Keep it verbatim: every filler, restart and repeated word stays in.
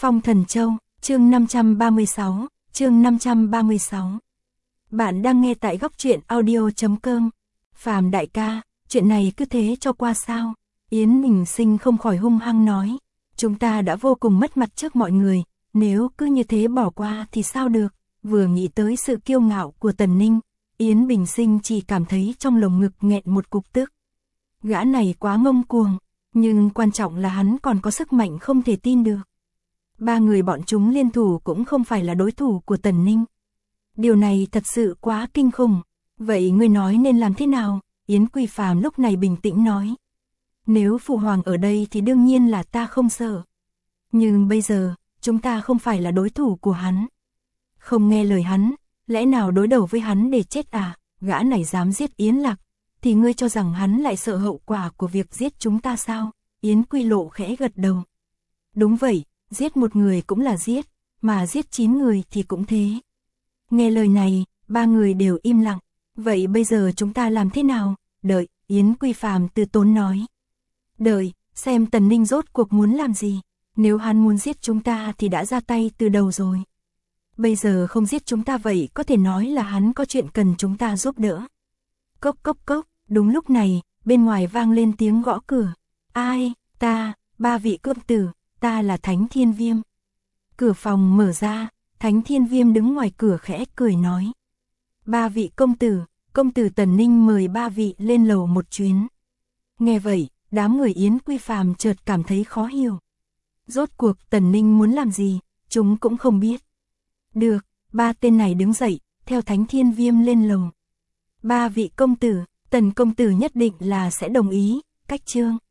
Phong Thần Châu, chương năm trăm ba mươi sáu, chương năm trăm ba mươi sáu. Bạn đang nghe tại góc truyện audio chấm com. Phàm đại ca, chuyện này cứ thế cho qua sao? Yến Bình Sinh không khỏi hung hăng nói. Chúng ta đã vô cùng mất mặt trước mọi người, nếu cứ như thế bỏ qua thì sao được? Vừa nghĩ tới sự kiêu ngạo của Tần Ninh, Yến Bình Sinh chỉ cảm thấy trong lồng ngực nghẹn một cục tức. Gã này quá ngông cuồng, nhưng quan trọng là hắn còn có sức mạnh không thể tin được. Ba người bọn chúng liên thủ cũng không phải là đối thủ của Tần Ninh. Điều này thật sự quá kinh khủng. Vậy ngươi nói nên làm thế nào? Yến Quy Phàm lúc này bình tĩnh nói. Nếu Phụ Hoàng ở đây thì đương nhiên là ta không sợ. Nhưng bây giờ, chúng ta không phải là đối thủ của hắn. Không nghe lời hắn, lẽ nào đối đầu với hắn để chết à? Gã này dám giết Yến Lạc, thì ngươi cho rằng hắn lại sợ hậu quả của việc giết chúng ta sao? Yến Quy Lộ khẽ gật đầu. Đúng vậy, giết một người cũng là giết, mà giết chín người thì cũng thế. Nghe lời này, ba người đều im lặng. Vậy bây giờ chúng ta làm thế nào? Đợi, Yến Quy Phàm từ tốn nói. Đợi, xem Tần Ninh rốt cuộc muốn làm gì. Nếu hắn muốn giết chúng ta thì đã ra tay từ đầu rồi. Bây giờ không giết chúng ta vậy có thể nói là hắn có chuyện cần chúng ta giúp đỡ. Cốc cốc cốc, đúng lúc này, bên ngoài vang lên tiếng gõ cửa. Ai, ta, ba vị cơm tử, ta là Thánh Thiên Viêm. Cửa phòng mở ra, Thánh Thiên Viêm đứng ngoài cửa khẽ cười nói. Ba vị công tử, công tử Tần Ninh mời ba vị lên lầu một chuyến. Nghe vậy, đám người Yến Quy Phàm chợt cảm thấy khó hiểu. Rốt cuộc Tần Ninh muốn làm gì, chúng cũng không biết. Được, ba tên này đứng dậy, theo Thánh Thiên Viêm lên lầu. Ba vị công tử, Tần công tử nhất định là sẽ đồng ý, cách chương.